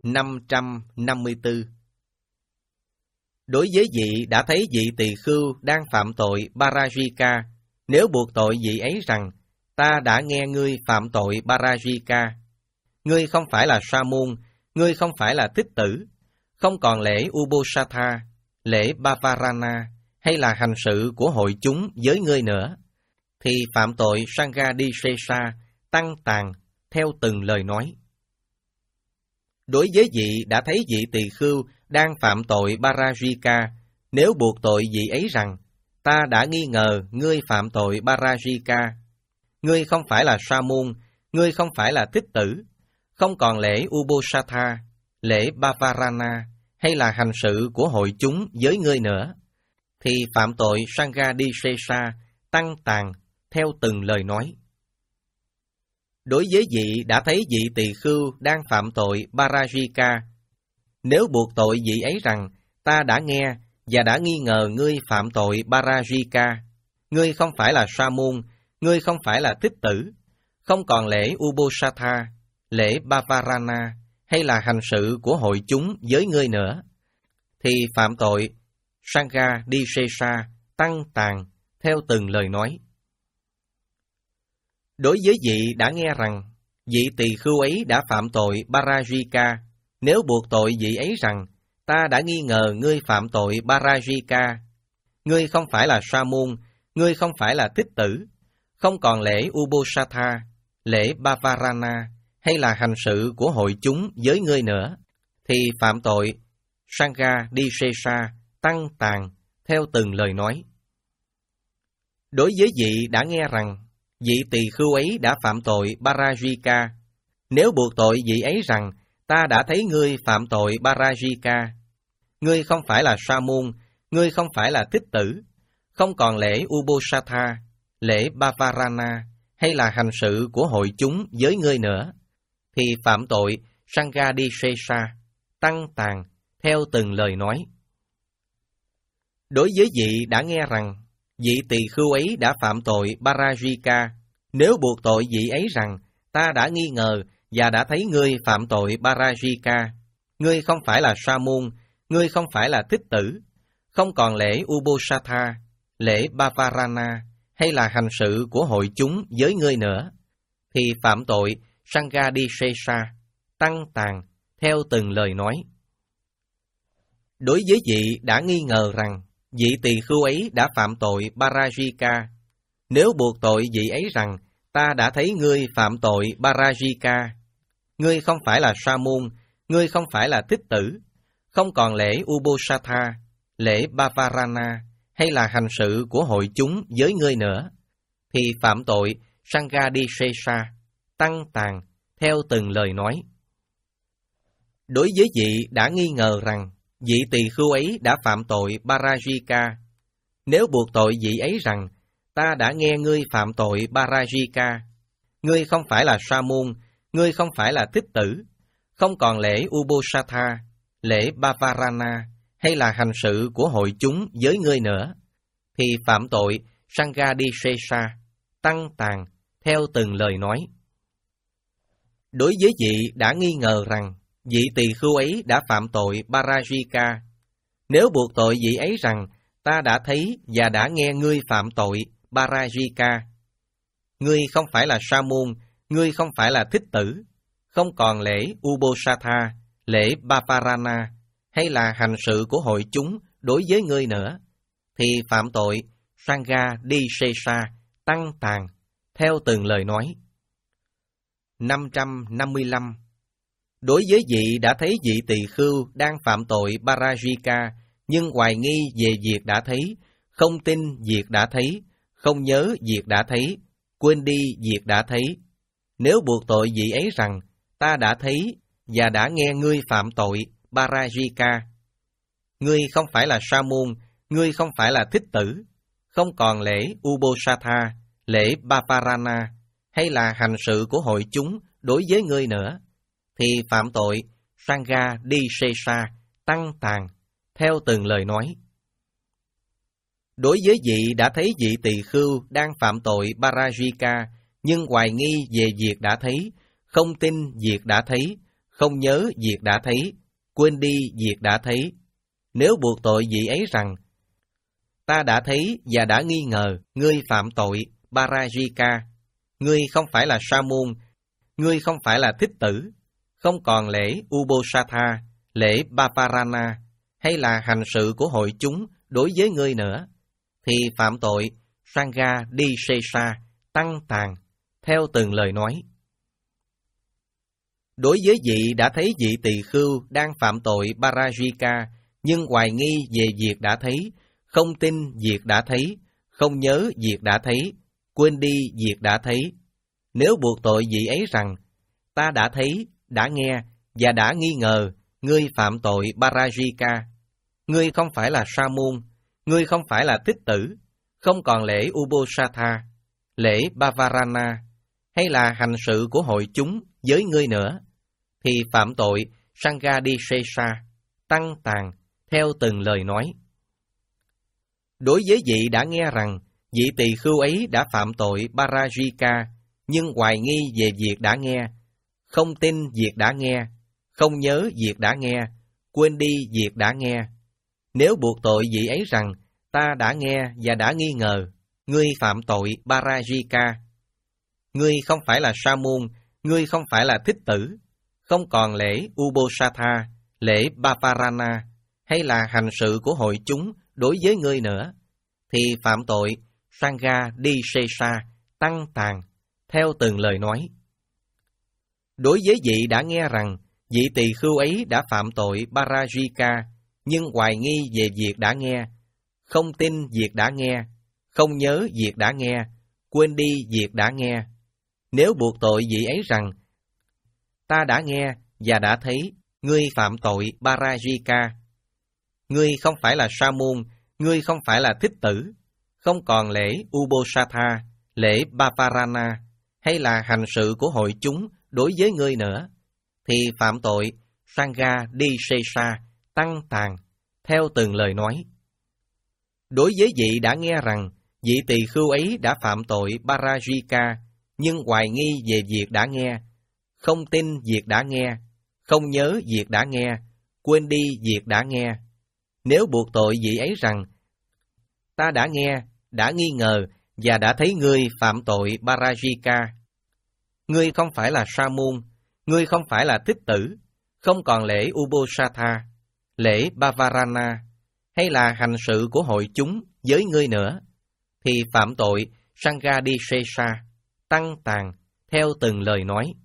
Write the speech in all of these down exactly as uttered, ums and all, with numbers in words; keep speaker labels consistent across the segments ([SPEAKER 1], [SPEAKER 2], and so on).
[SPEAKER 1] năm trăm năm mươi tư. Đối với vị đã thấy vị tỳ khưu đang phạm tội Parajika, nếu buộc tội vị ấy rằng, ta đã nghe ngươi phạm tội Parajika, ngươi không phải là sa môn, ngươi không phải là thích tử, không còn lễ Ubosatha, lễ Bavarana hay là hành sự của hội chúng với ngươi nữa, thì phạm tội Sanghadisesa, tăng tàn, theo từng lời nói. Đối với vị đã thấy vị tỳ khưu đang phạm tội Parajika, nếu buộc tội vị ấy rằng, ta đã nghi ngờ ngươi phạm tội Parajika, ngươi không phải là sa môn, ngươi không phải là thích tử, không còn lễ Ubosatha, lễ Bavarana hay là hành sự của hội chúng với ngươi nữa, thì phạm tội Sanghadisesa, tăng tàn, theo từng lời nói. Đối với vị đã thấy vị tỳ khưu đang phạm tội Parajika, nếu buộc tội vị ấy rằng, ta đã nghe và đã nghi ngờ ngươi phạm tội Parajika, ngươi không phải là sa môn, ngươi không phải là thích tử, không còn lễ Ubosatha, lễ Bavarana hay là hành sự của hội chúng với ngươi nữa, thì phạm tội Sanghadisesa, tăng tàn, theo từng lời nói. Đối với vị đã nghe rằng, vị tỳ khưu ấy đã phạm tội Parajika, nếu buộc tội vị ấy rằng, ta đã nghi ngờ ngươi phạm tội Parajika, ngươi không phải là sa môn, ngươi không phải là thích tử, không còn lễ Ubosatha, lễ Bavarana hay là hành sự của hội chúng với ngươi nữa, thì phạm tội Sanghadisesa, tăng tàn, theo từng lời nói. Đối với vị đã nghe rằng, vị tỳ khưu ấy đã phạm tội Parajika, nếu buộc tội vị ấy rằng, ta đã thấy ngươi phạm tội Parajika, ngươi không phải là sa môn, ngươi không phải là thích tử, không còn lễ Ubosatha, lễ Bavarana hay là hành sự của hội chúng với ngươi nữa, thì phạm tội Sanghadisesa, tăng tàn, theo từng lời nói. Đối với vị đã nghe rằng, vị tỳ khưu ấy đã phạm tội Parajika, nếu buộc tội vị ấy rằng, ta đã nghi ngờ và đã thấy ngươi phạm tội Parajika, ngươi không phải là sa môn, ngươi không phải là thích tử, không còn lễ Ubosatha, lễ Bavarana hay là hành sự của hội chúng với ngươi nữa, thì phạm tội Sanghadisesa, tăng tàn, theo từng lời nói. Đối với vị đã nghi ngờ rằng, vị tỳ khưu ấy đã phạm tội Parajika, nếu buộc tội vị ấy rằng, ta đã thấy ngươi phạm tội Parajika, ngươi không phải là sa môn, ngươi không phải là thích tử, không còn lễ Ubosatha, lễ Bavarana hay là hành sự của hội chúng với ngươi nữa, thì phạm tội Sanghadisesa, tăng tàn, theo từng lời nói. Đối với vị đã nghi ngờ rằng, vị tỳ khưu ấy đã phạm tội Parajika, nếu buộc tội vị ấy rằng, ta đã nghe ngươi phạm tội Parajika, ngươi không phải là sa môn, ngươi không phải là thích tử, không còn lễ Ubosatha, lễ Bavarana hay là hành sự của hội chúng với ngươi nữa, thì phạm tội Sanghadisesa, tăng tàn, theo từng lời nói. Đối với vị đã nghi ngờ rằng, vị tỳ khưu ấy đã phạm tội Parajika, nếu buộc tội vị ấy rằng, ta đã thấy và đã nghe ngươi phạm tội Parajika, ngươi không phải là sa môn, ngươi không phải là thích tử, không còn lễ Ubosatha, lễ Bavarana hay là hành sự của hội chúng đối với ngươi nữa, thì phạm tội Sanghadisesa, tăng tàn, theo từng lời nói. năm trăm năm mươi lăm. Đối với vị đã thấy vị tỳ khưu đang phạm tội Parajika, nhưng hoài nghi về việc đã thấy, không tin việc đã thấy, không nhớ việc đã thấy, quên đi việc đã thấy, nếu buộc tội vị ấy rằng, ta đã thấy và đã nghe ngươi phạm tội Parajika, ngươi không phải là sa môn, ngươi không phải là thích tử, không còn lễ Ubosatha, lễ Bavarana hay là hành sự của hội chúng đối với ngươi nữa, thì phạm tội Sanghadisesa, tăng tàn, theo từng lời nói. Đối với vị đã thấy vị tỳ khưu đang phạm tội Parajika, nhưng hoài nghi về việc đã thấy, không tin việc đã thấy, không nhớ việc đã thấy, quên đi việc đã thấy. Nếu buộc tội vị ấy rằng, ta đã thấy và đã nghi ngờ ngươi phạm tội Parajika, ngươi không phải là sa môn, ngươi không phải là thích tử, không còn lễ Ubosatha, lễ Baparana, hay là hành sự của hội chúng đối với ngươi nữa, thì phạm tội Sangha Disesa, tăng tàn, theo từng lời nói. Đối với vị đã thấy vị tỳ khưu đang phạm tội Parajika, nhưng hoài nghi về việc đã thấy, không tin việc đã thấy, không nhớ việc đã thấy, quên đi việc đã thấy. Nếu buộc tội vị ấy rằng, ta đã thấy, đã nghe và đã nghi ngờ ngươi phạm tội Parajika, ngươi không phải là sa môn, ngươi không phải là thích tử, không còn lễ Ubosatha, lễ Bavarana, hay là hành sự của hội chúng với ngươi nữa, thì phạm tội Sanghadisesa, tăng tàn, theo từng lời nói. Đối với vị đã nghe rằng vị tỳ khưu ấy đã phạm tội Parajika, nhưng hoài nghi về việc đã nghe, không tin việc đã nghe, không nhớ việc đã nghe, quên đi việc đã nghe. Nếu buộc tội vị ấy rằng, ta đã nghe và đã nghi ngờ, ngươi phạm tội Parajika, ngươi không phải là sa môn, ngươi không phải là thích tử, không còn lễ Ubosatha, lễ Baparana, hay là hành sự của hội chúng đối với ngươi nữa, thì phạm tội Sangha Disesa, tăng tàn, theo từng lời nói. Đối với vị đã nghe rằng vị tỳ khưu ấy đã phạm tội Parajika, nhưng hoài nghi về việc đã nghe, không tin việc đã nghe, không nhớ việc đã nghe, quên đi việc đã nghe. Nếu buộc tội vị ấy rằng, ta đã nghe và đã thấy ngươi phạm tội Parajika, ngươi không phải là sa môn, ngươi không phải là thích tử, không còn lễ Ubosatha, lễ Baparana, hay là hành sự của hội chúng đối với ngươi nữa, thì phạm tội Sangha Disesa, tăng tàn, theo từng lời nói. Đối với vị đã nghe rằng vị tỳ khưu ấy đã phạm tội Parajika, nhưng hoài nghi về việc đã nghe, không tin việc đã nghe, không nhớ việc đã nghe, quên đi việc đã nghe. Nếu buộc tội vị ấy rằng, ta đã nghe, đã nghi ngờ và đã thấy ngươi phạm tội Parajika, ngươi không phải là sa môn, ngươi không phải là thích tử, không còn lễ Ubosatha, lễ Bavarana, hay là hành sự của hội chúng với ngươi nữa, thì phạm tội Sanghadisesa, tăng tàn, theo từng lời nói.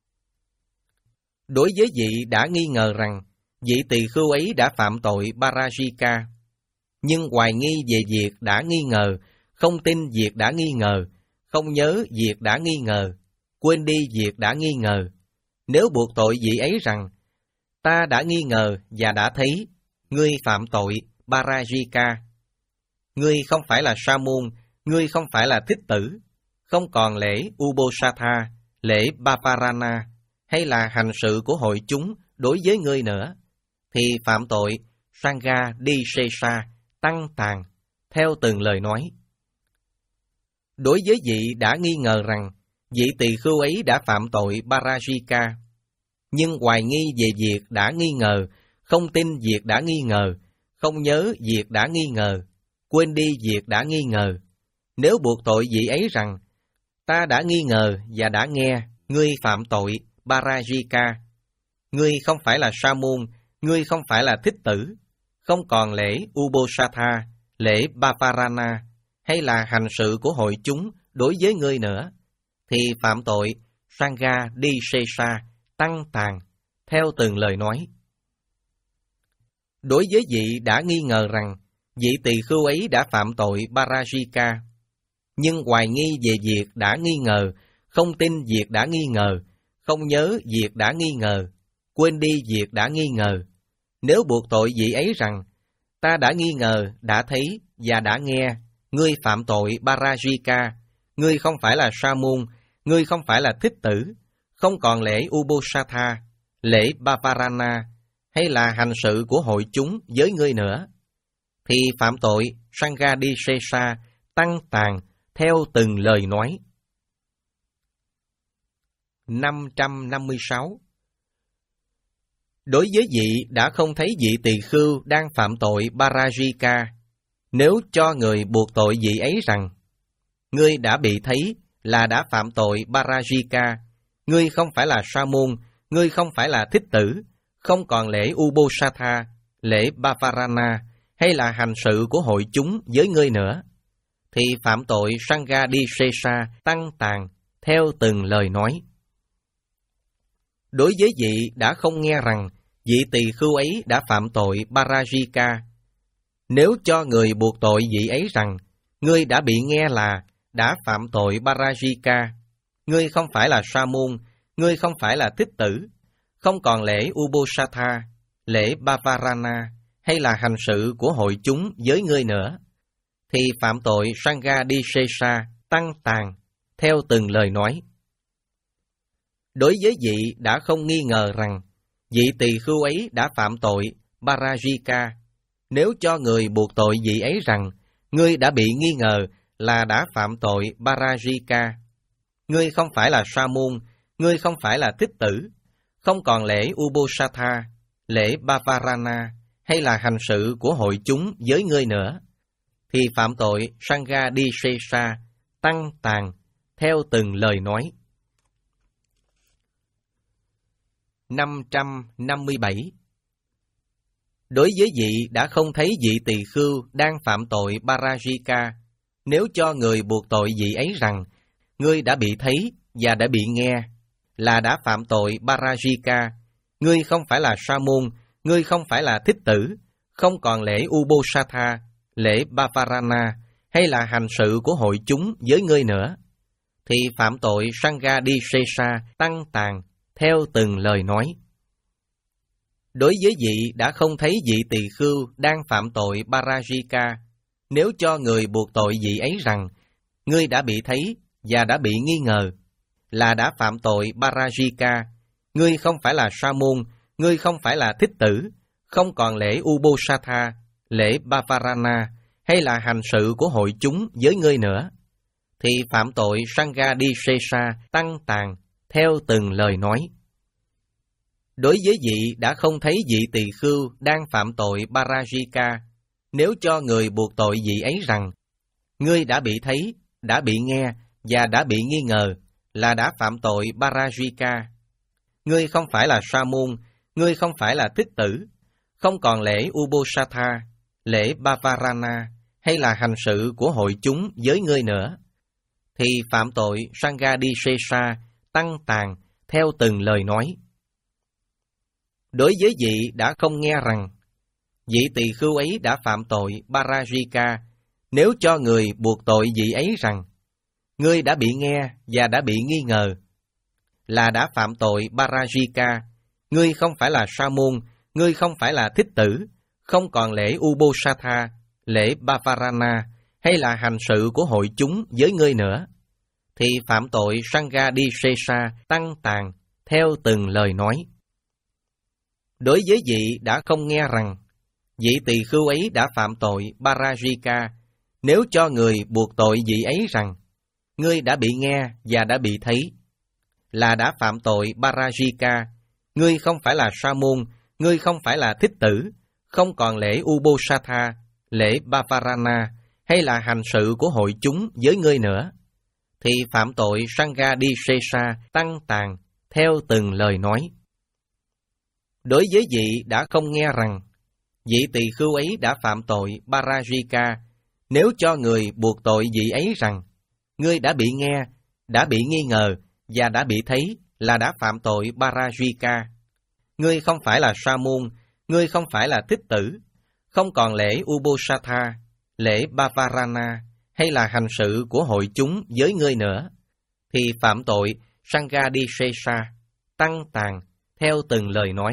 [SPEAKER 1] Đối với vị đã nghi ngờ rằng vị tỳ khưu ấy đã phạm tội Parajika, nhưng hoài nghi về việc đã nghi ngờ, không tin việc đã nghi ngờ, không nhớ việc đã nghi ngờ, quên đi việc đã nghi ngờ. Nếu buộc tội vị ấy rằng, ta đã nghi ngờ và đã thấy ngươi phạm tội Parajika, ngươi không phải là sa môn, ngươi không phải là thích tử, không còn lễ Ubosatha, lễ Baparana, hay là hành sự của hội chúng đối với ngươi nữa, thì phạm tội Sangha Disesa, tăng tàn, theo từng lời nói. Đối với vị đã nghi ngờ rằng vị tỳ khưu ấy đã phạm tội Parajika, nhưng hoài nghi về việc đã nghi ngờ, không tin việc đã nghi ngờ, không nhớ việc đã nghi ngờ, quên đi việc đã nghi ngờ. Nếu buộc tội vị ấy rằng, ta đã nghi ngờ và đã nghe ngươi phạm tội Parajika, ngươi không phải là sa môn, ngươi không phải là thích tử, không còn lễ Ubosatha, lễ Baparana, hay là hành sự của hội chúng đối với ngươi nữa, thì phạm tội Sangha Disesa, tăng tàn, theo từng lời nói. Đối với vị đã nghi ngờ rằng vị tỳ khưu ấy đã phạm tội Parajika, nhưng hoài nghi về việc đã nghi ngờ, không tin việc đã nghi ngờ, không nhớ việc đã nghi ngờ, quên đi việc đã nghi ngờ. Nếu buộc tội vị ấy rằng, ta đã nghi ngờ, đã thấy và đã nghe ngươi phạm tội Parajika, ngươi không phải là sa môn, ngươi không phải là thích tử, không còn lễ Ubosatha, lễ Baparana, hay là hành sự của hội chúng với ngươi nữa, thì phạm tội Sanghadisesa, tăng tàn, theo từng lời nói. năm trăm năm mươi sáu. Đối với vị đã không thấy vị tỳ khưu đang phạm tội Parajika, nếu cho người buộc tội vị ấy rằng, ngươi đã bị thấy là đã phạm tội Parajika, ngươi không phải là sa môn, ngươi không phải là thích tử, không còn lễ Ubosatha, lễ Bavarana hay là hành sự của hội chúng với ngươi nữa, thì phạm tội Sanghadisesa tăng tàn theo từng lời nói. Đối với vị đã không nghe rằng vị tỳ khưu ấy đã phạm tội Parajika, nếu cho người buộc tội vị ấy rằng, ngươi đã bị nghe là đã phạm tội Parajika, ngươi không phải là sa môn, ngươi không phải là thích tử, không còn lễ Ubosatha, lễ Bavarana hay là hành sự của hội chúng với ngươi nữa, thì phạm tội Sanghadisesa tăng tàn theo từng lời nói. Đối với vị đã không nghi ngờ rằng vị tỳ khưu ấy đã phạm tội Parajika, nếu cho người buộc tội vị ấy rằng, ngươi đã bị nghi ngờ là đã phạm tội Parajika, ngươi không phải là sa môn, ngươi không phải là thích tử, không còn lễ Ubosatha, lễ Bavarana hay là hành sự của hội chúng với ngươi nữa, thì phạm tội Sanghadisesa tăng tàn theo từng lời nói. năm trăm năm mươi bảy. Đối với vị đã không thấy vị tỳ khưu đang phạm tội Parajika, nếu cho người buộc tội vị ấy rằng, ngươi đã bị thấy và đã bị nghe là đã phạm tội Parajika, ngươi không phải là sa môn, ngươi không phải là thích tử, không còn lễ Ubosatha, lễ Bavarana hay là hành sự của hội chúng với ngươi nữa, thì phạm tội Sanghadisesa tăng tàn theo từng lời nói. Đối với vị đã không thấy vị tỳ khưu đang phạm tội Parajika, nếu cho người buộc tội vị ấy rằng, ngươi đã bị thấy và đã bị nghi ngờ là đã phạm tội Parajika, ngươi không phải là sa môn, ngươi không phải là thích tử, không còn lễ Ubosatha, lễ Bavarana hay là hành sự của hội chúng với ngươi nữa, thì phạm tội Sanghadisesa tăng tàn theo từng lời nói. Đối với vị đã không thấy vị tỳ khưu đang phạm tội Parajika, nếu cho người buộc tội vị ấy rằng, ngươi đã bị thấy, đã bị nghe và đã bị nghi ngờ là đã phạm tội Parajika, ngươi không phải là sa môn, ngươi không phải là thích tử, không còn lễ Ubosatha, lễ Bavarana hay là hành sự của hội chúng với ngươi nữa, thì phạm tội Sanghadisesa tăng tàn theo từng lời nói. Đối với vị đã không nghe rằng vị tỳ khưu ấy đã phạm tội Parajika, nếu cho người buộc tội vị ấy rằng, ngươi đã bị nghe và đã bị nghi ngờ là đã phạm tội Parajika, ngươi không phải là sa môn, ngươi không phải là thích tử, không còn lễ Ubosatha, lễ Bavarana hay là hành sự của hội chúng với ngươi nữa, thì phạm tội Sanghadisesa tăng tàn theo từng lời nói. Đối với vị đã không nghe rằng vị tỳ khưu ấy đã phạm tội Parajika, nếu cho người buộc tội vị ấy rằng, ngươi đã bị nghe và đã bị thấy là đã phạm tội Parajika, ngươi không phải là sa môn, ngươi không phải là thích tử, không còn lễ Ubosatha, lễ Bavarana hay là hành sự của hội chúng với ngươi nữa, thì phạm tội Sanghadisesa tăng tàn theo từng lời nói. Đối với vị đã không nghe rằng vị tỳ khưu ấy đã phạm tội Parajika, nếu cho người buộc tội vị ấy rằng, ngươi đã bị nghe, đã bị nghi ngờ và đã bị thấy là đã phạm tội Parajika, ngươi không phải là sa môn, ngươi không phải là thích tử, không còn lễ Ubosatha, lễ Bavarana hay là hành sự của hội chúng với ngươi nữa, thì phạm tội Sanghadisesa tăng tàn theo từng lời nói.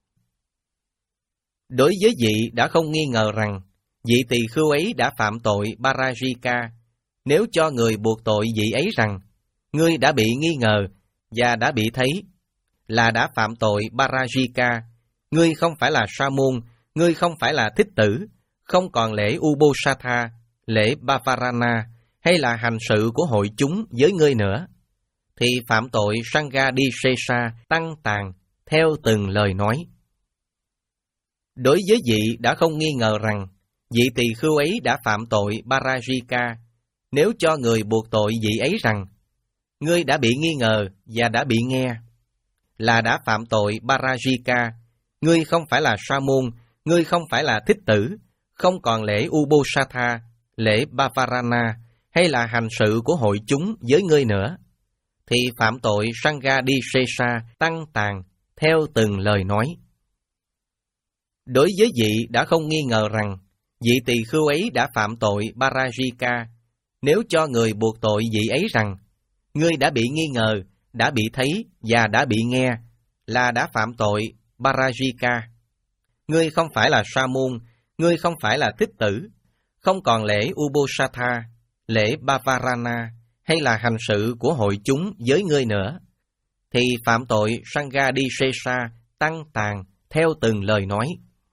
[SPEAKER 1] Đối với vị đã không nghi ngờ rằng vị tỳ khưu ấy đã phạm tội Parajika, nếu cho người buộc tội vị ấy rằng, ngươi đã bị nghi ngờ và đã bị thấy là đã phạm tội Parajika, ngươi không phải là sa môn, ngươi không phải là thích tử, không còn lễ Ubosatha, lễ Bavarana hay là hành sự của hội chúng với ngươi nữa, thì phạm tội Sanghadisesa tăng tàn theo từng lời nói. Đối với vị đã không nghi ngờ rằng vị tỳ khưu ấy đã phạm tội Parajika, nếu cho người buộc tội vị ấy rằng ngươi đã bị nghi ngờ và đã bị nghe là đã phạm tội Parajika, ngươi không phải là sa môn, ngươi không phải là thích tử, không còn lễ Ubosatha, lễ Bavarana hay là hành sự của hội chúng với ngươi nữa, thì phạm tội Sanghadisesa tăng tàn theo từng lời nói. Đối với vị đã không nghi ngờ rằng vị tỳ khưu ấy đã phạm tội Parajika, nếu cho người buộc tội vị ấy rằng ngươi đã bị nghi ngờ, đã bị thấy và đã bị nghe là đã phạm tội Parajika, ngươi không phải là sa môn, ngươi không phải là thích tử, không còn lễ Ubosatha, lễ Bavarana hay là hành sự của hội chúng với ngươi nữa, thì phạm tội Sanghadisesa tăng tàn theo từng lời nói.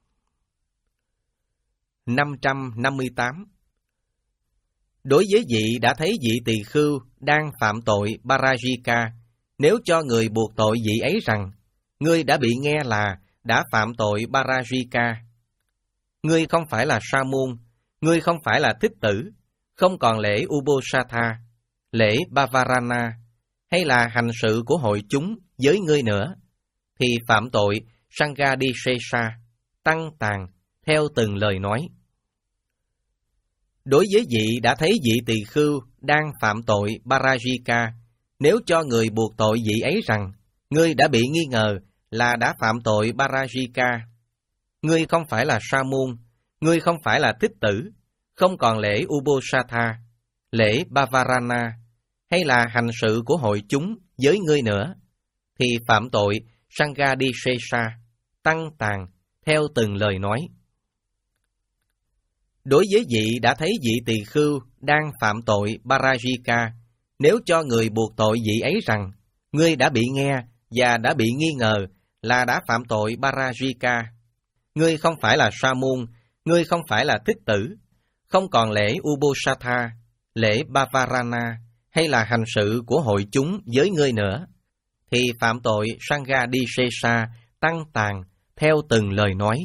[SPEAKER 1] năm trăm năm mươi tám. Đối với vị đã thấy vị tỳ khưu đang phạm tội Parajika, nếu cho người buộc tội vị ấy rằng ngươi đã bị nghe là đã phạm tội Parajika, ngươi không phải là sa môn, ngươi không phải là thích tử, không còn lễ Ubosatha, lễ Bavarana hay là hành sự của hội chúng với ngươi nữa, thì phạm tội Sanghadisesa tăng tàn theo từng lời nói. Đối với vị đã thấy vị tỳ khưu đang phạm tội Parajika, nếu cho người buộc tội vị ấy rằng ngươi đã bị nghi ngờ là đã phạm tội Parajika, ngươi không phải là sa môn, ngươi không phải là thích tử, không còn lễ Ubosatha, lễ Bavarana hay là hành sự của hội chúng với ngươi nữa, thì phạm tội Sanghadisesa tăng tàn theo từng lời nói. Đối với vị đã thấy vị tỳ khưu đang phạm tội Parajika, nếu cho người buộc tội vị ấy rằng ngươi đã bị nghe và đã bị nghi ngờ là đã phạm tội Parajika, ngươi không phải là sa môn, ngươi không phải là thích tử, không còn lễ Ubosatha, lễ Bavarana hay là hành sự của hội chúng với ngươi nữa, thì phạm tội Sanghadisesa tăng tàn theo từng lời nói.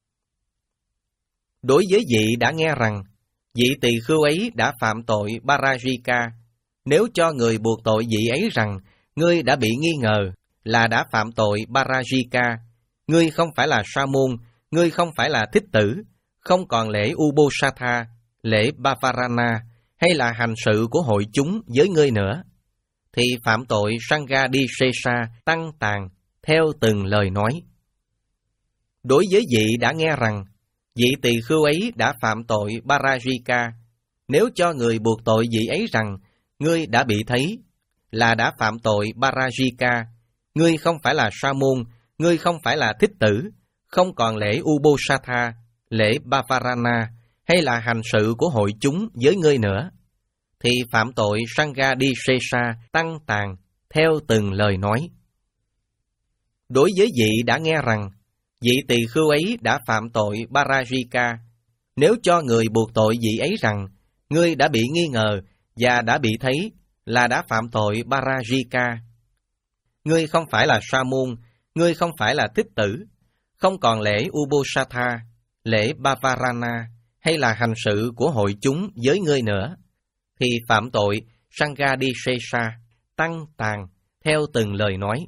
[SPEAKER 1] Đối với vị đã nghe rằng vị tỳ khưu ấy đã phạm tội Parajika, nếu cho người buộc tội vị ấy rằng ngươi đã bị nghi ngờ là đã phạm tội Parajika, ngươi không phải là sa môn, ngươi không phải là thích tử, không còn lễ Ubosatha, lễ Bavarana hay là hành sự của hội chúng với ngươi nữa, thì phạm tội Sanghadisesa tăng tàn theo từng lời nói. Đối với vị đã nghe rằng vị tỳ khưu ấy đã phạm tội Parajika, nếu cho người buộc tội vị ấy rằng ngươi đã bị thấy là đã phạm tội Parajika, ngươi không phải là sa môn, ngươi không phải là thích tử, không còn lễ Ubosatha, lễ Bavarana hay là hành sự của hội chúng với ngươi nữa, thì phạm tội Sanghadisesa tăng tàn theo từng lời nói. Đối với vị đã nghe rằng vị tỳ khưu ấy đã phạm tội Parajika, nếu cho người buộc tội vị ấy rằng ngươi đã bị nghi ngờ và đã bị thấy là đã phạm tội Parajika, ngươi không phải là sa môn, ngươi không phải là thích tử, không còn lễ Ubosatha, lễ Bavarana hay là hành sự của hội chúng với ngươi nữa, thì phạm tội Sanghadisesa tăng tàn theo từng lời nói.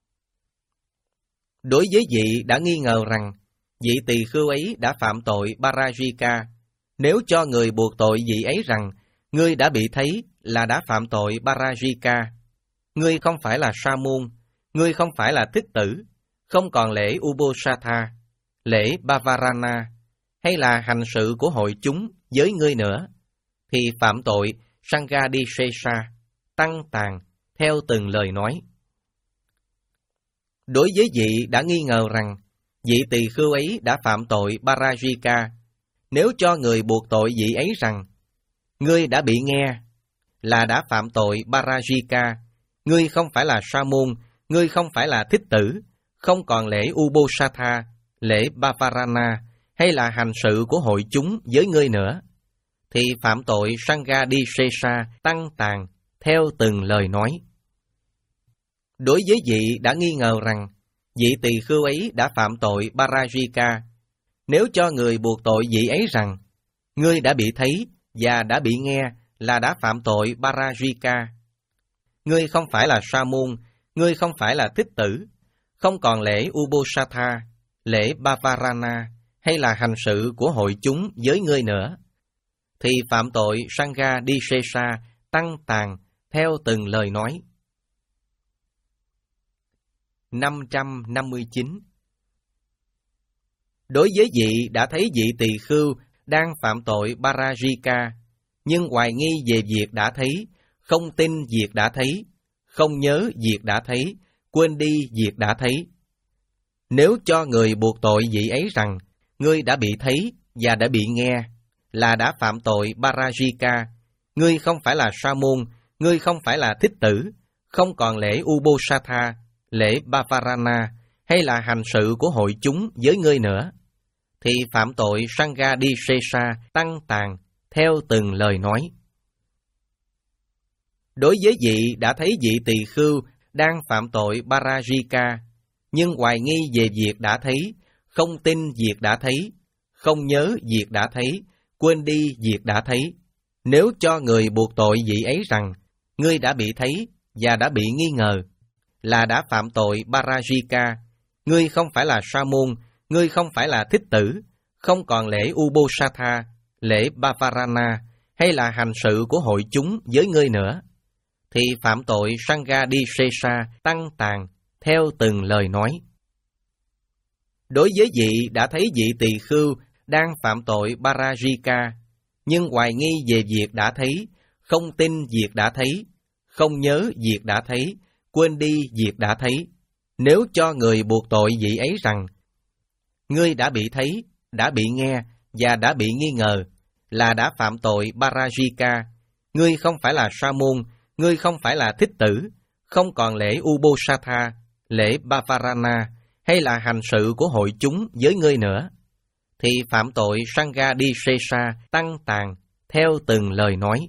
[SPEAKER 1] Đối với vị đã nghi ngờ rằng vị tỳ khưu ấy đã phạm tội Parajika, nếu cho người buộc tội vị ấy rằng ngươi đã bị thấy là đã phạm tội Parajika, ngươi không phải là sa môn, ngươi không phải là thích tử, không còn lễ Ubosatha, lễ Bavarana hay là hành sự của hội chúng với ngươi nữa, thì phạm tội Sanghadisesa tăng tàn theo từng lời nói. Đối với vị đã nghi ngờ rằng vị tỳ khưu ấy đã phạm tội Parajika, nếu cho người buộc tội vị ấy rằng ngươi đã bị nghe là đã phạm tội Parajika, ngươi không phải là sa môn, ngươi không phải là thích tử, không còn lễ Ubosatha, lễ Bavarana hay là hành sự của hội chúng với ngươi nữa, thì phạm tội Sanghadisesa tăng tàn theo từng lời nói. Đối với vị đã nghi ngờ rằng vị tỳ khưu ấy đã phạm tội Parajika, Nếu cho người buộc tội vị ấy rằng, ngươi đã bị thấy và đã bị nghe là đã phạm tội Parajika. Ngươi không phải là sa môn, ngươi không phải là thích tử, không còn lễ Uposatha, lễ Bavarana hay là hành sự của hội chúng với ngươi nữa, thì phạm tội Sangha Disesa tăng tàn theo từng lời nói. năm trăm năm mươi chín. Đối với vị đã thấy vị tỳ khưu đang phạm tội Parajika, nhưng hoài nghi về việc đã thấy, không tin việc đã thấy, không nhớ việc đã thấy, quên đi việc đã thấy. Nếu cho người buộc tội vị ấy rằng, ngươi đã bị thấy và đã bị nghe, là đã phạm tội Parajika, ngươi không phải là sa môn, ngươi không phải là thích tử, không còn lễ Uposatha, lễ Bavarana hay là hành sự của hội chúng với ngươi nữa, thì phạm tội Sangha Disesa tăng tàn theo từng lời nói. Đối với vị đã thấy vị tỳ khưu đang phạm tội Parajika, nhưng hoài nghi về việc đã thấy, không tin việc đã thấy, không nhớ việc đã thấy, quên đi việc đã thấy. Nếu cho người buộc tội vị ấy rằng, ngươi đã bị thấy và đã bị nghi ngờ, là đã phạm tội Parajika, ngươi không phải là sa môn, ngươi không phải là thích tử, không còn lễ Uposatha, lễ Bavarana hay là hành sự của hội chúng với ngươi nữa, thì phạm tội Sangha Disesa tăng tàn theo từng lời nói. Đối với vị đã thấy vị tỳ khưu đang phạm tội Parajika, nhưng hoài nghi về việc đã thấy, không tin việc đã thấy, không nhớ việc đã thấy, quên đi việc đã thấy. Nếu cho người buộc tội vị ấy rằng, ngươi đã bị thấy, đã bị nghe và đã bị nghi ngờ, là đã phạm tội Parajika, ngươi không phải là sa môn, ngươi không phải là thích tử, không còn lễ Uposatha, lễ Bavarana hay là hành sự của hội chúng với ngươi nữa, thì phạm tội Sangha Disesa tăng tàn theo từng lời nói.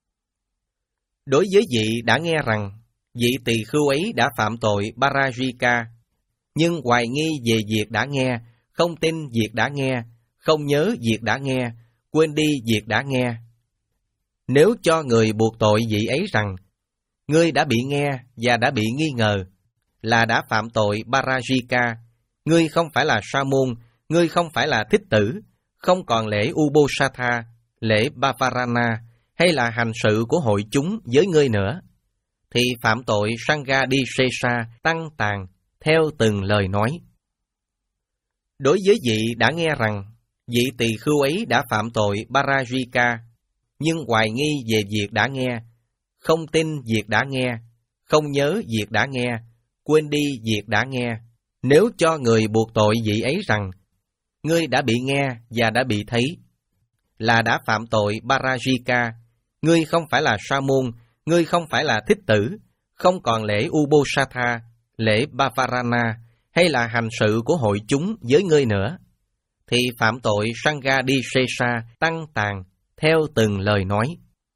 [SPEAKER 1] Đối với vị đã nghe rằng vị tỳ khưu ấy đã phạm tội Parajika, nhưng hoài nghi về việc đã nghe, không tin việc đã nghe, không nhớ việc đã nghe, quên đi việc đã nghe. Nếu cho người buộc tội vị ấy rằng, ngươi đã bị nghe và đã bị nghi ngờ, là đã phạm tội Parajika, ngươi không phải là sa môn, ngươi không phải là thích tử, không còn lễ Uposatha, lễ Bavarana hay là hành sự của hội chúng với ngươi nữa, thì phạm tội Sangha Disesa tăng tàn theo từng lời nói. Đối với vị đã nghe rằng vị tỳ khưu ấy đã phạm tội Parajika, nhưng hoài nghi về việc đã nghe, không tin việc đã nghe, không nhớ việc đã nghe, quên đi việc đã nghe. Nếu cho người buộc tội vị ấy rằng, ngươi đã bị nghe và đã bị thấy, là đã phạm tội Parajika, ngươi không phải là sa môn, ngươi không phải là thích tử, không còn lễ Uposatha, lễ Bavarana hay là hành sự của hội chúng với ngươi nữa, thì phạm tội Sangha Disesa tăng tàn theo từng lời nói.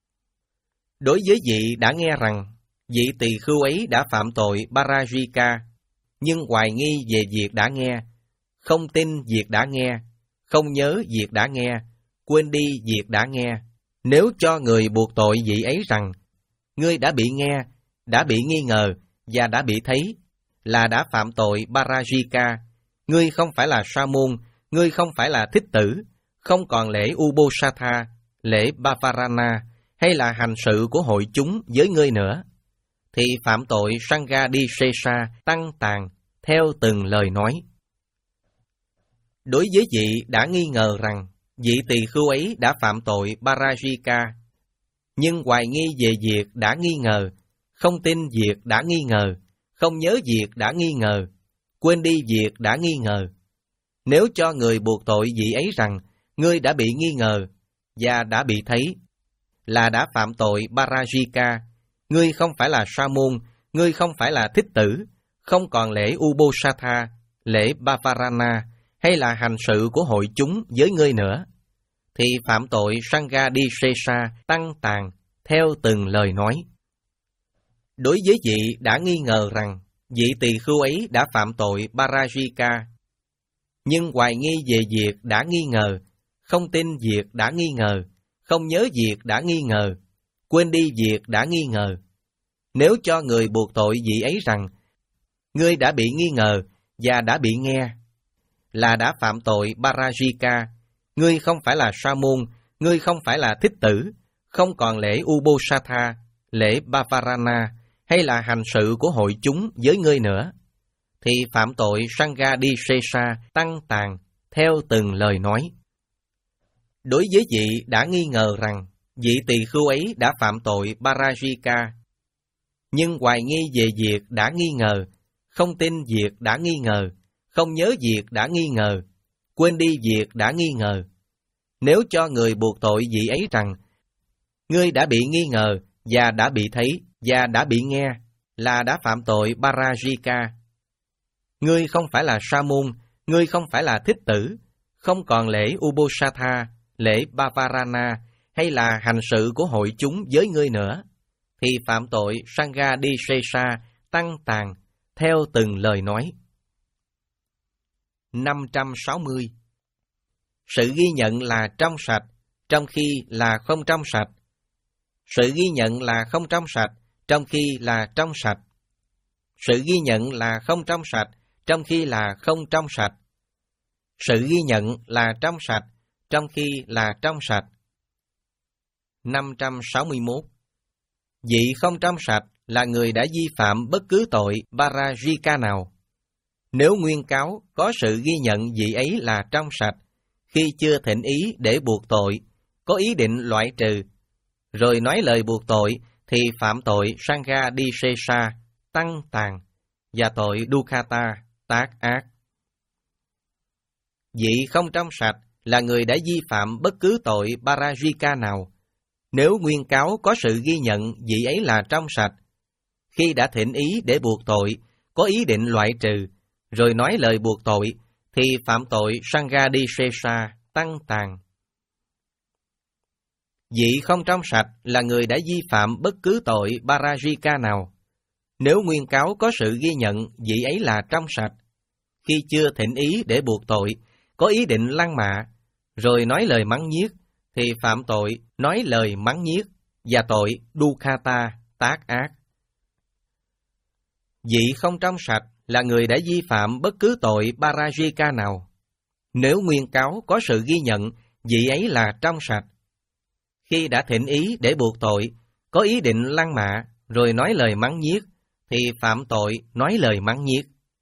[SPEAKER 1] Đối với vị đã nghe rằng vị tỳ khưu ấy đã phạm tội Parajika, nhưng hoài nghi về việc đã nghe, không tin việc đã nghe, không nhớ việc đã nghe, quên đi việc đã nghe. Nếu cho người buộc tội vị ấy rằng, ngươi đã bị nghe, đã bị nghi ngờ và đã bị thấy, là đã phạm tội Parajika, ngươi không phải là sa môn, ngươi không phải là thích tử, không còn lễ Uposatha, lễ Bavarana hay là hành sự của hội chúng với ngươi nữa, thì phạm tội Sangha Disesa tăng tàn theo từng lời nói. Đối với vị đã nghi ngờ rằng vị tỳ khưu ấy đã phạm tội Parajika, nhưng hoài nghi về việc đã nghi ngờ, không tin việc đã nghi ngờ, không nhớ việc đã nghi ngờ, quên đi việc đã nghi ngờ. Nếu cho người buộc tội vị ấy rằng, ngươi đã bị nghi ngờ và đã bị thấy, là đã phạm tội Parajika, ngươi không phải là sa môn, ngươi không phải là thích tử, không còn lễ Uposatha, lễ Bavarana hay là hành sự của hội chúng với ngươi nữa, thì phạm tội Sangha Disesa tăng tàn theo từng lời nói. Đối với vị đã nghi ngờ rằng vị tỳ khưu ấy đã phạm tội Parajika, nhưng hoài nghi về việc đã nghi ngờ, không tin việc đã nghi ngờ, không nhớ việc đã nghi ngờ, quên đi việc đã nghi ngờ. Nếu cho người buộc tội vị ấy rằng, ngươi đã bị nghi ngờ và đã bị nghe, là đã phạm tội Parajika, ngươi không phải là sa môn, ngươi không phải là thích tử, không còn lễ Ubosatha, lễ Bavarana, hay là hành sự của hội chúng với ngươi nữa, thì phạm tội Sanghadisesa tăng tàn theo từng lời nói. Đối với vị đã nghi ngờ rằng vị tỳ khưu ấy đã phạm tội Parajika, nhưng hoài nghi về việc đã nghi ngờ, không tin việc đã nghi ngờ, không nhớ việc đã nghi ngờ, quên đi việc đã nghi ngờ. Nếu cho người buộc tội vị ấy rằng, ngươi đã bị nghi ngờ và đã bị thấy và đã bị nghe, là đã phạm tội Parajika. Ngươi không phải là sa môn, ngươi không phải là thích tử, không còn lễ Ubosatha, lễ Bavarana, hay là hành sự của hội chúng với ngươi nữa, thì phạm tội Sanghadisesa tăng tàn theo từng lời nói. năm trăm sáu mươi. Sự ghi nhận là trong sạch, trong khi là không trong sạch. Sự ghi nhận là không trong sạch, trong khi là trong sạch. Sự ghi nhận là không trong sạch, trong khi là không trong sạch. Sự ghi nhận là trong sạch, trong khi là trong sạch. năm trăm sáu mươi mốt. Vị không trong sạch là người đã vi phạm bất cứ tội Parajika nào. Nếu nguyên cáo có sự ghi nhận vị ấy là trong sạch, khi chưa thỉnh ý để buộc tội, có ý định loại trừ, rồi nói lời buộc tội, thì phạm tội Sanghadisesa, tăng tàn, và tội Dukkata, tác ác. Vị không trong sạch là người đã vi phạm bất cứ tội Parajika nào. Nếu nguyên cáo có sự ghi nhận vị ấy là trong sạch, khi đã thỉnh ý để buộc tội, có ý định loại trừ, rồi nói lời buộc tội, thì phạm tội Sanghadisesa, tăng tàn. Vị không trong sạch là người đã vi phạm bất cứ tội Parajika nào. Nếu nguyên cáo có sự ghi nhận vị ấy là trong sạch, khi chưa thỉnh ý để buộc tội, có ý định lăng mạ, rồi nói lời mắng nhiếc, thì phạm tội nói lời mắng nhiếc và tội Dukkata, tác ác. Vị không trong sạch là người đã vi phạm bất cứ tội Parajika nào. Nếu nguyên cáo có sự ghi nhận vị ấy là trong sạch, khi đã thỉnh ý để buộc tội, có ý định lăng mạ, rồi nói lời mắng nhiếc, thì phạm tội nói lời mắng nhiếc.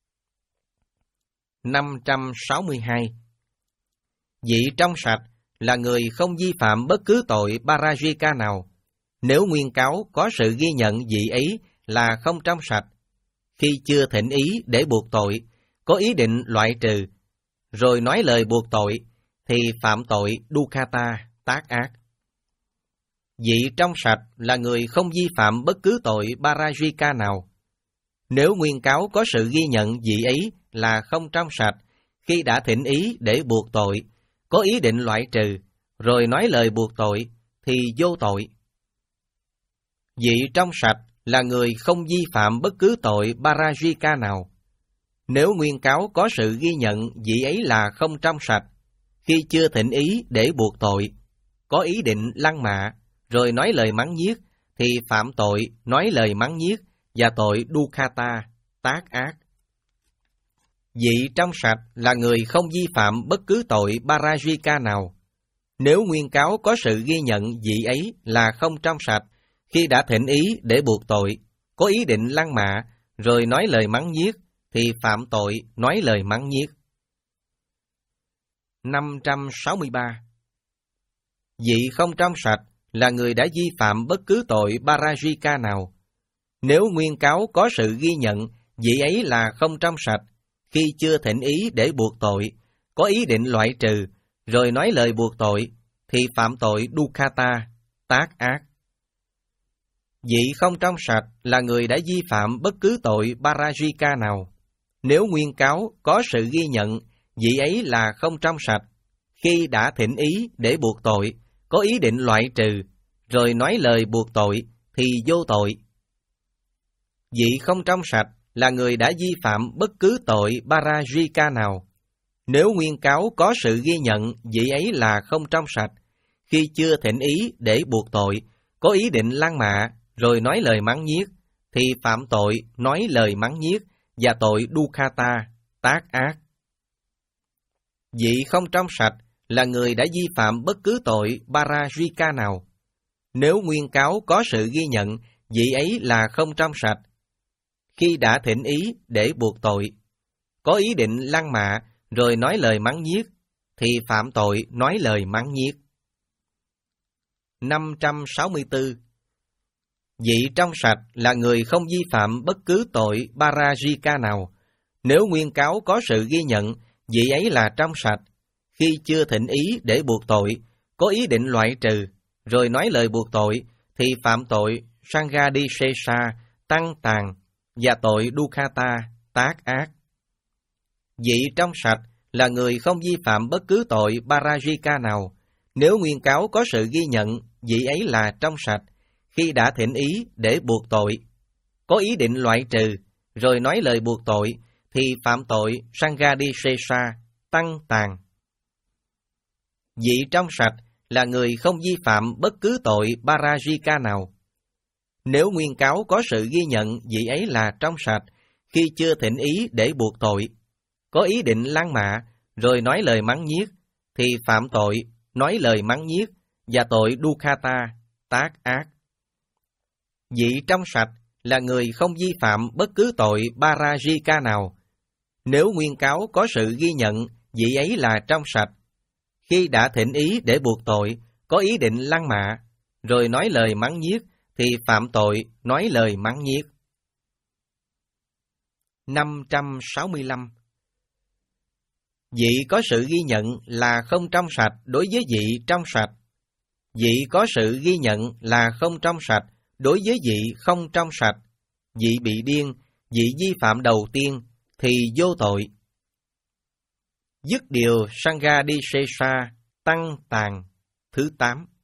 [SPEAKER 1] năm trăm sáu mươi hai. Vị trong sạch là người không vi phạm bất cứ tội Parajika nào. Nếu nguyên cáo có sự ghi nhận vị ấy là không trong sạch, khi chưa thỉnh ý để buộc tội, có ý định loại trừ, rồi nói lời buộc tội, thì phạm tội Dukkata, tác ác. Vị trong sạch là người không vi phạm bất cứ tội Parajika nào. Nếu nguyên cáo có sự ghi nhận vị ấy là không trong sạch, khi đã thỉnh ý để buộc tội, có ý định loại trừ, rồi nói lời buộc tội, thì vô tội. Vị trong sạch là người không vi phạm bất cứ tội Parajika nào. Nếu nguyên cáo có sự ghi nhận vị ấy là không trong sạch, khi chưa thỉnh ý để buộc tội, có ý định lăng mạ, rồi nói lời mắng nhiếc, thì phạm tội nói lời mắng nhiếc và tội Dukkata, tác ác. Vị trong sạch là người không vi phạm bất cứ tội Parajika nào. Nếu nguyên cáo có sự ghi nhận vị ấy là không trong sạch, khi đã thỉnh ý để buộc tội, có ý định lăng mạ, rồi nói lời mắng nhiếc, thì phạm tội nói lời mắng nhiếc. năm trăm sáu mươi ba. Vị không trong sạch là người đã vi phạm bất cứ tội Parajika nào. Nếu nguyên cáo có sự ghi nhận vị ấy là không trong sạch, khi chưa thỉnh ý để buộc tội, có ý định loại trừ, rồi nói lời buộc tội, thì phạm tội Dukkata, tác ác. Vị không trong sạch là người đã vi phạm bất cứ tội Parajika nào. Nếu nguyên cáo có sự ghi nhận vị ấy là không trong sạch, khi đã thỉnh ý để buộc tội, có ý định loại trừ, rồi nói lời buộc tội, thì vô tội. Vị không trong sạch là người đã vi phạm bất cứ tội Parajika nào. Nếu nguyên cáo có sự ghi nhận vị ấy là không trong sạch, khi chưa thỉnh ý để buộc tội, có ý định lăng mạ, rồi nói lời mắng nhiếc, thì phạm tội nói lời mắng nhiếc và tội Dukkata, tác ác. Vị không trong sạch là người đã vi phạm bất cứ tội Parajika nào. Nếu nguyên cáo có sự ghi nhận vị ấy là không trong sạch, khi đã thỉnh ý để buộc tội, có ý định lăng mạ, rồi nói lời mắng nhiếc, thì phạm tội nói lời mắng nhiếc. năm trăm sáu mươi tư. Vị trong sạch là người không vi phạm bất cứ tội Parajika nào. Nếu nguyên cáo có sự ghi nhận vị ấy là trong sạch, khi chưa thỉnh ý để buộc tội, có ý định loại trừ, rồi nói lời buộc tội, thì phạm tội Sanghadisesa, tăng tàn, và tội Dukkata, tác ác. Vị trong sạch là người không vi phạm bất cứ tội Parajika nào. Nếu nguyên cáo có sự ghi nhận vị ấy là trong sạch, khi đã thỉnh ý để buộc tội, có ý định loại trừ, rồi nói lời buộc tội, thì phạm tội Sanghadisesa, tăng tàn. Vị trong sạch là người không vi phạm bất cứ tội Parajika nào. Nếu nguyên cáo có sự ghi nhận vị ấy là trong sạch, khi chưa thỉnh ý để buộc tội, có ý định lăng mạ, rồi nói lời mắng nhiếc, thì phạm tội nói lời mắng nhiếc và tội Dukkata, tác ác. Vị trong sạch là người không vi phạm bất cứ tội Parajika nào. Nếu nguyên cáo có sự ghi nhận vị ấy là trong sạch, khi đã thỉnh ý để buộc tội, có ý định lăng mạ, rồi nói lời mắng nhiếc, thì phạm tội nói lời mắng nhiếc. năm trăm sáu mươi lăm. Vị có sự ghi nhận là không trong sạch đối với vị trong sạch. Vị có sự ghi nhận là không trong sạch đối với vị không trong sạch. Vị bị điên, vị vi phạm đầu tiên, thì vô tội. Dứt điều Sanghadisesa, tăng tàn. Thứ tám.